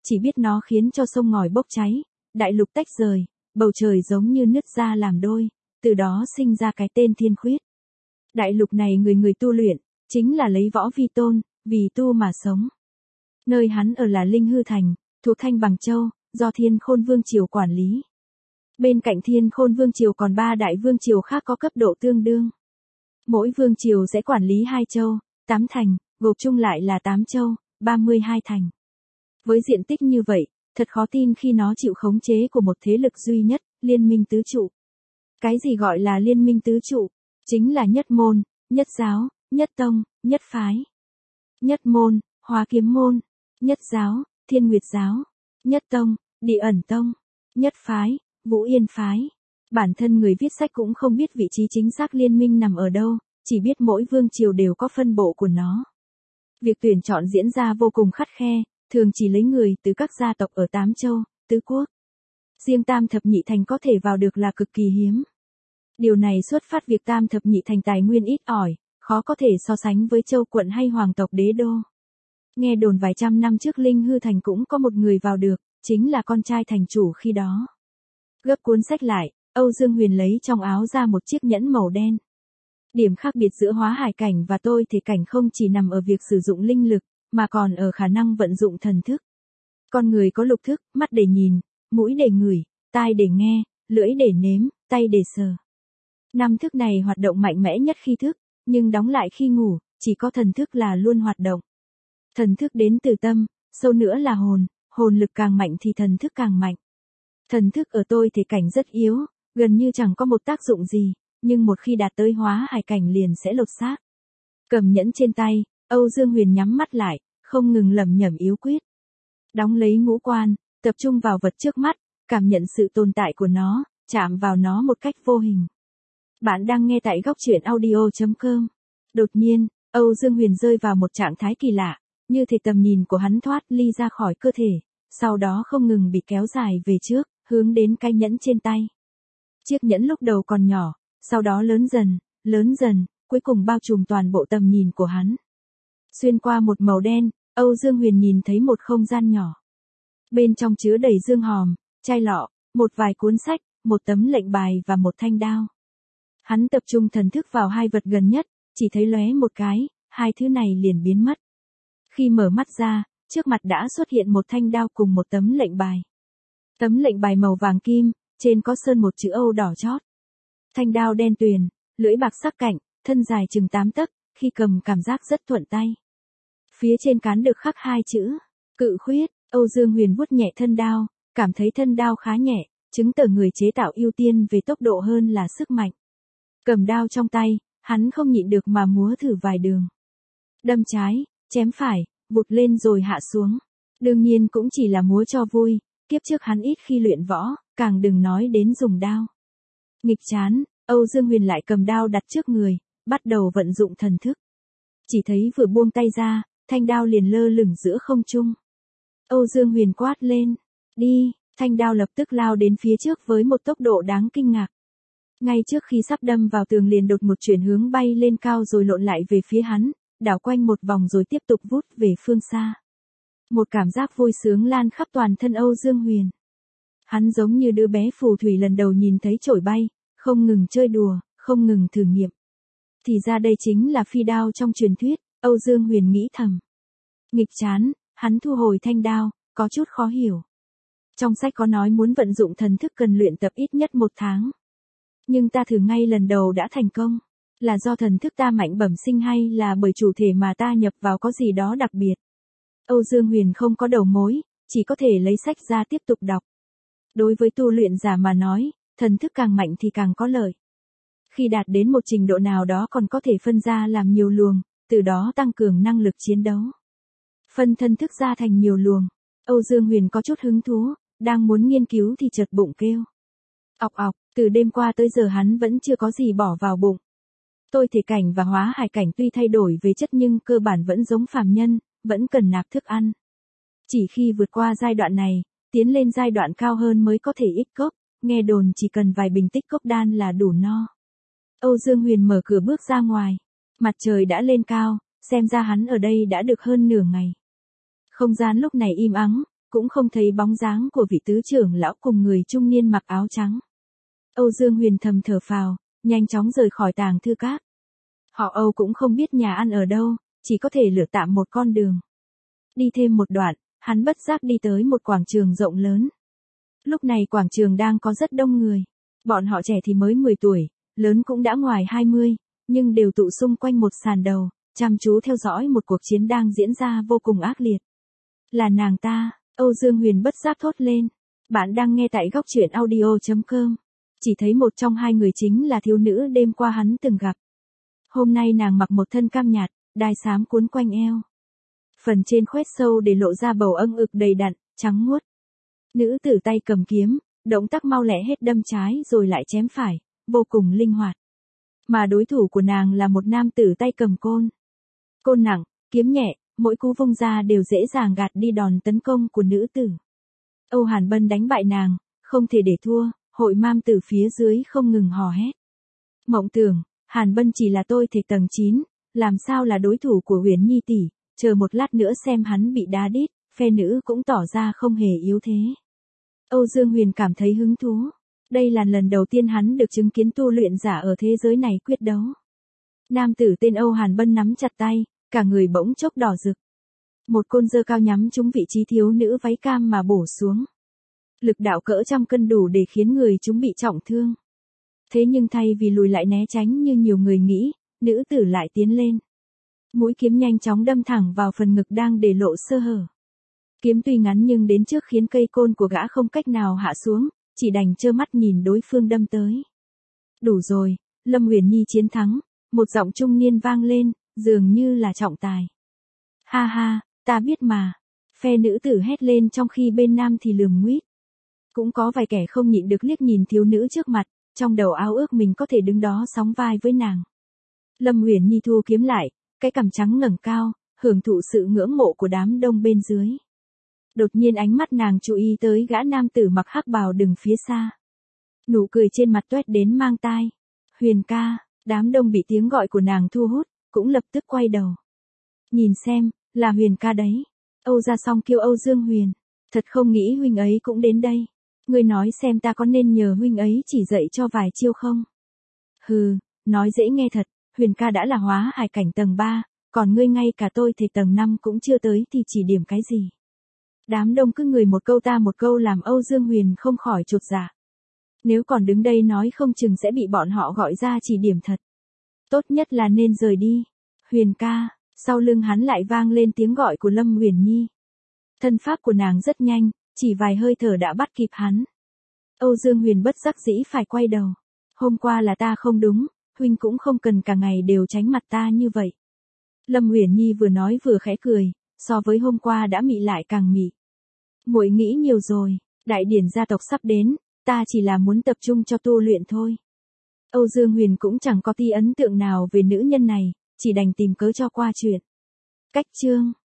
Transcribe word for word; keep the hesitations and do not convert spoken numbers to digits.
chỉ biết nó khiến cho sông ngòi bốc cháy, đại lục tách rời, bầu trời giống như nứt ra làm đôi, từ đó sinh ra cái tên Thiên Khuyết. Đại lục này người người tu luyện, chính là lấy võ vi tôn, vì tu mà sống. Nơi hắn ở là Linh Hư Thành, thuộc Thanh Bằng Châu, do Thiên Khôn Vương Triều quản lý. Bên cạnh Thiên Khôn Vương Triều còn ba đại vương triều khác có cấp độ tương đương. Mỗi vương triều sẽ quản lý hai châu, tám thành, gộp chung lại là tám châu, ba mươi hai thành. Với diện tích như vậy, thật khó tin khi nó chịu khống chế của một thế lực duy nhất, Liên minh tứ trụ. Cái gì gọi là Liên minh tứ trụ? Chính là nhất môn, nhất giáo, nhất tông, nhất phái. Nhất môn, Hóa Kiếm môn. Nhất giáo, Thiên Nguyệt giáo. Nhất tông, Địa Ẩn tông. Nhất phái, Vũ Yên phái. Bản thân người viết sách cũng không biết vị trí chính xác liên minh nằm ở đâu, chỉ biết mỗi vương triều đều có phân bộ của nó. Việc tuyển chọn diễn ra vô cùng khắt khe, thường chỉ lấy người từ các gia tộc ở tám châu, tứ quốc. Riêng Tam Thập Nhị Thành có thể vào được là cực kỳ hiếm. Điều này xuất phát việc Tam Thập Nhị Thành tài nguyên ít ỏi, khó có thể so sánh với châu quận hay hoàng tộc đế đô. Nghe đồn vài trăm năm trước Linh Hư Thành cũng có một người vào được, chính là con trai thành chủ khi đó. Gấp cuốn sách lại, Âu Dương Huyền lấy trong áo ra một chiếc nhẫn màu đen. Điểm khác biệt giữa hóa hải cảnh và tôi thể cảnh không chỉ nằm ở việc sử dụng linh lực, mà còn ở khả năng vận dụng thần thức. Con người có lục thức, mắt để nhìn, mũi để ngửi, tai để nghe, lưỡi để nếm, tay để sờ. Năm thức này hoạt động mạnh mẽ nhất khi thức, nhưng đóng lại khi ngủ, chỉ có thần thức là luôn hoạt động. Thần thức đến từ tâm, sâu nữa là hồn, hồn lực càng mạnh thì thần thức càng mạnh. Thần thức ở tôi thể cảnh rất yếu, gần như chẳng có một tác dụng gì, nhưng một khi đạt tới hóa hải cảnh liền sẽ lột xác. Cầm nhẫn trên tay, Âu Dương Huyền nhắm mắt lại, không ngừng lẩm nhẩm yếu quyết. Đóng lấy ngũ quan, tập trung vào vật trước mắt, cảm nhận sự tồn tại của nó, chạm vào nó một cách vô hình. Bạn đang nghe tại góc truyện audio chấm com. Đột nhiên, Âu Dương Huyền rơi vào một trạng thái kỳ lạ, như thể tầm nhìn của hắn thoát ly ra khỏi cơ thể, sau đó không ngừng bị kéo dài về trước, hướng đến cái nhẫn trên tay. Chiếc nhẫn lúc đầu còn nhỏ, sau đó lớn dần, lớn dần, cuối cùng bao trùm toàn bộ tầm nhìn của hắn. Xuyên qua một màu đen, Âu Dương Huyền nhìn thấy một không gian nhỏ. Bên trong chứa đầy dương hòm, chai lọ, một vài cuốn sách, một tấm lệnh bài và một thanh đao. Hắn tập trung thần thức vào hai vật gần nhất, chỉ thấy lóe một cái, hai thứ này liền biến mất. Khi mở mắt ra, trước mặt đã xuất hiện một thanh đao cùng một tấm lệnh bài. Tấm lệnh bài màu vàng kim, trên có sơn một chữ Âu đỏ chót. Thanh đao đen tuyền, lưỡi bạc sắc cạnh, thân dài chừng tám tấc, khi cầm cảm giác rất thuận tay. Phía trên cán được khắc hai chữ, Cự Khuyết. Âu Dương Huyền vuốt nhẹ thân đao, cảm thấy thân đao khá nhẹ, chứng tỏ người chế tạo ưu tiên về tốc độ hơn là sức mạnh. Cầm đao trong tay, hắn không nhịn được mà múa thử vài đường. Đâm trái, chém phải, vụt lên rồi hạ xuống. Đương nhiên cũng chỉ là múa cho vui, kiếp trước hắn ít khi luyện võ, càng đừng nói đến dùng đao. Nghịch chán, Âu Dương Huyền lại cầm đao đặt trước người, bắt đầu vận dụng thần thức. Chỉ thấy vừa buông tay ra, thanh đao liền lơ lửng giữa không trung. Âu Dương Huyền quát lên, đi, thanh đao lập tức lao đến phía trước với một tốc độ đáng kinh ngạc. Ngay trước khi sắp đâm vào tường liền đột một chuyển hướng bay lên cao rồi lộn lại về phía hắn, đảo quanh một vòng rồi tiếp tục vút về phương xa. Một cảm giác vui sướng lan khắp toàn thân Âu Dương Huyền. Hắn giống như đứa bé phù thủy lần đầu nhìn thấy chổi bay, không ngừng chơi đùa, không ngừng thử nghiệm. Thì ra đây chính là phi đao trong truyền thuyết, Âu Dương Huyền nghĩ thầm. Nghịch chán, hắn thu hồi thanh đao, có chút khó hiểu. Trong sách có nói muốn vận dụng thần thức cần luyện tập ít nhất một tháng. Nhưng ta thử ngay lần đầu đã thành công. Là do thần thức ta mạnh bẩm sinh hay là bởi chủ thể mà ta nhập vào có gì đó đặc biệt? Âu Dương Huyền không có đầu mối, chỉ có thể lấy sách ra tiếp tục đọc. Đối với tu luyện giả mà nói, thần thức càng mạnh thì càng có lợi. Khi đạt đến một trình độ nào đó còn có thể phân ra làm nhiều luồng, từ đó tăng cường năng lực chiến đấu. Phân thân thức ra thành nhiều luồng. Âu Dương Huyền có chút hứng thú, đang muốn nghiên cứu thì chợt bụng kêu. Ọc ọc, từ đêm qua tới giờ hắn vẫn chưa có gì bỏ vào bụng. Tôi thể cảnh và hóa hải cảnh tuy thay đổi về chất nhưng cơ bản vẫn giống phàm nhân, vẫn cần nạp thức ăn. Chỉ khi vượt qua giai đoạn này, tiến lên giai đoạn cao hơn mới có thể ít cốc, nghe đồn chỉ cần vài bình tích cốc đan là đủ no. Âu Dương Huyền mở cửa bước ra ngoài. Mặt trời đã lên cao, xem ra hắn ở đây đã được hơn nửa ngày. Không gian lúc này im ắng, cũng không thấy bóng dáng của vị tứ trưởng lão cùng người trung niên mặc áo trắng. Âu Dương Huyền thầm thở phào, nhanh chóng rời khỏi tàng thư các. Họ Âu cũng không biết nhà ăn ở đâu, chỉ có thể lựa tạm một con đường. Đi thêm một đoạn, hắn bất giác đi tới một quảng trường rộng lớn. Lúc này quảng trường đang có rất đông người. Bọn họ trẻ thì mới mười tuổi, lớn cũng đã ngoài hai mươi, nhưng đều tụ xung quanh một sàn đầu, chăm chú theo dõi một cuộc chiến đang diễn ra vô cùng ác liệt. Là nàng ta, Âu Dương Huyền bất giác thốt lên. Bạn đang nghe tại góc truyện audio chấm com. Chỉ thấy một trong hai người chính là thiếu nữ đêm qua hắn từng gặp. Hôm nay nàng mặc một thân cam nhạt, đai xám cuốn quanh eo. Phần trên khoét sâu để lộ ra bầu âng ực đầy đặn, trắng muốt. Nữ tử tay cầm kiếm, động tác mau lẹ hết đâm trái rồi lại chém phải, vô cùng linh hoạt. Mà đối thủ của nàng là một nam tử tay cầm côn. Côn nặng, kiếm nhẹ, mỗi cú vung ra đều dễ dàng gạt đi đòn tấn công của nữ tử. Âu Hàn Bân đánh bại nàng, không thể để thua, hội mam tử phía dưới không ngừng hò hét. Mộng tưởng, Hàn Bân chỉ là tôi thể tầng chín, làm sao là đối thủ của Huyền Nhi tỷ, chờ một lát nữa xem hắn bị đá đít, phe nữ cũng tỏ ra không hề yếu thế. Âu Dương Huyền cảm thấy hứng thú. Đây là lần đầu tiên hắn được chứng kiến tu luyện giả ở thế giới này quyết đấu. Nam tử tên Âu Hàn Bân nắm chặt tay, cả người bỗng chốc đỏ rực. Một côn giơ cao nhắm trúng vị trí thiếu nữ váy cam mà bổ xuống. Lực đạo cỡ trăm cân đủ để khiến người chúng bị trọng thương. Thế nhưng thay vì lùi lại né tránh như nhiều người nghĩ, nữ tử lại tiến lên. Mũi kiếm nhanh chóng đâm thẳng vào phần ngực đang để lộ sơ hở. Kiếm tuy ngắn nhưng đến trước khiến cây côn của gã không cách nào hạ xuống, chỉ đành trơ mắt nhìn đối phương đâm tới. Đủ rồi, Lâm Huyền Nhi chiến thắng, một giọng trung niên vang lên, dường như là trọng tài. Ha ha, ta biết mà. Phe nữ tử hét lên trong khi bên nam thì lườm nguýt. Cũng có vài kẻ không nhịn được liếc nhìn thiếu nữ trước mặt, trong đầu ao ước mình có thể đứng đó sóng vai với nàng. Lâm Huyền Nhi thu kiếm lại, cái cằm trắng ngẩng cao, hưởng thụ sự ngưỡng mộ của đám đông bên dưới. Đột nhiên ánh mắt nàng chú ý tới gã nam tử mặc hắc bào đứng phía xa. Nụ cười trên mặt toét đến mang tai. Huyền ca, đám đông bị tiếng gọi của nàng thu hút, cũng lập tức quay đầu. Nhìn xem, là Huyền ca đấy. Âu gia song kiêu Âu Dương Huyền. Thật không nghĩ huynh ấy cũng đến đây. Ngươi nói xem ta có nên nhờ huynh ấy chỉ dạy cho vài chiêu không? Hừ, nói dễ nghe thật, Huyền ca đã là hóa hải cảnh tầng ba, còn ngươi ngay cả tôi thể tầng năm cũng chưa tới thì chỉ điểm cái gì? Đám đông cứ người một câu ta một câu làm Âu Dương Huyền không khỏi chột dạ. Nếu còn đứng đây nói không chừng sẽ bị bọn họ gọi ra chỉ điểm thật. Tốt nhất là nên rời đi. Huyền ca, sau lưng hắn lại vang lên tiếng gọi của Lâm Huyền Nhi. Thân pháp của nàng rất nhanh, chỉ vài hơi thở đã bắt kịp hắn. Âu Dương Huyền bất đắc dĩ phải quay đầu. Hôm qua là ta không đúng, huynh cũng không cần cả ngày đều tránh mặt ta như vậy. Lâm Huyền Nhi vừa nói vừa khẽ cười, so với hôm qua đã mị lại càng mị. Muội nghĩ nhiều rồi, đại điển gia tộc sắp đến, ta chỉ là muốn tập trung cho tu luyện thôi. Âu Dương Huyền cũng chẳng có tí ấn tượng nào về nữ nhân này, chỉ đành tìm cớ cho qua chuyện. Cách chương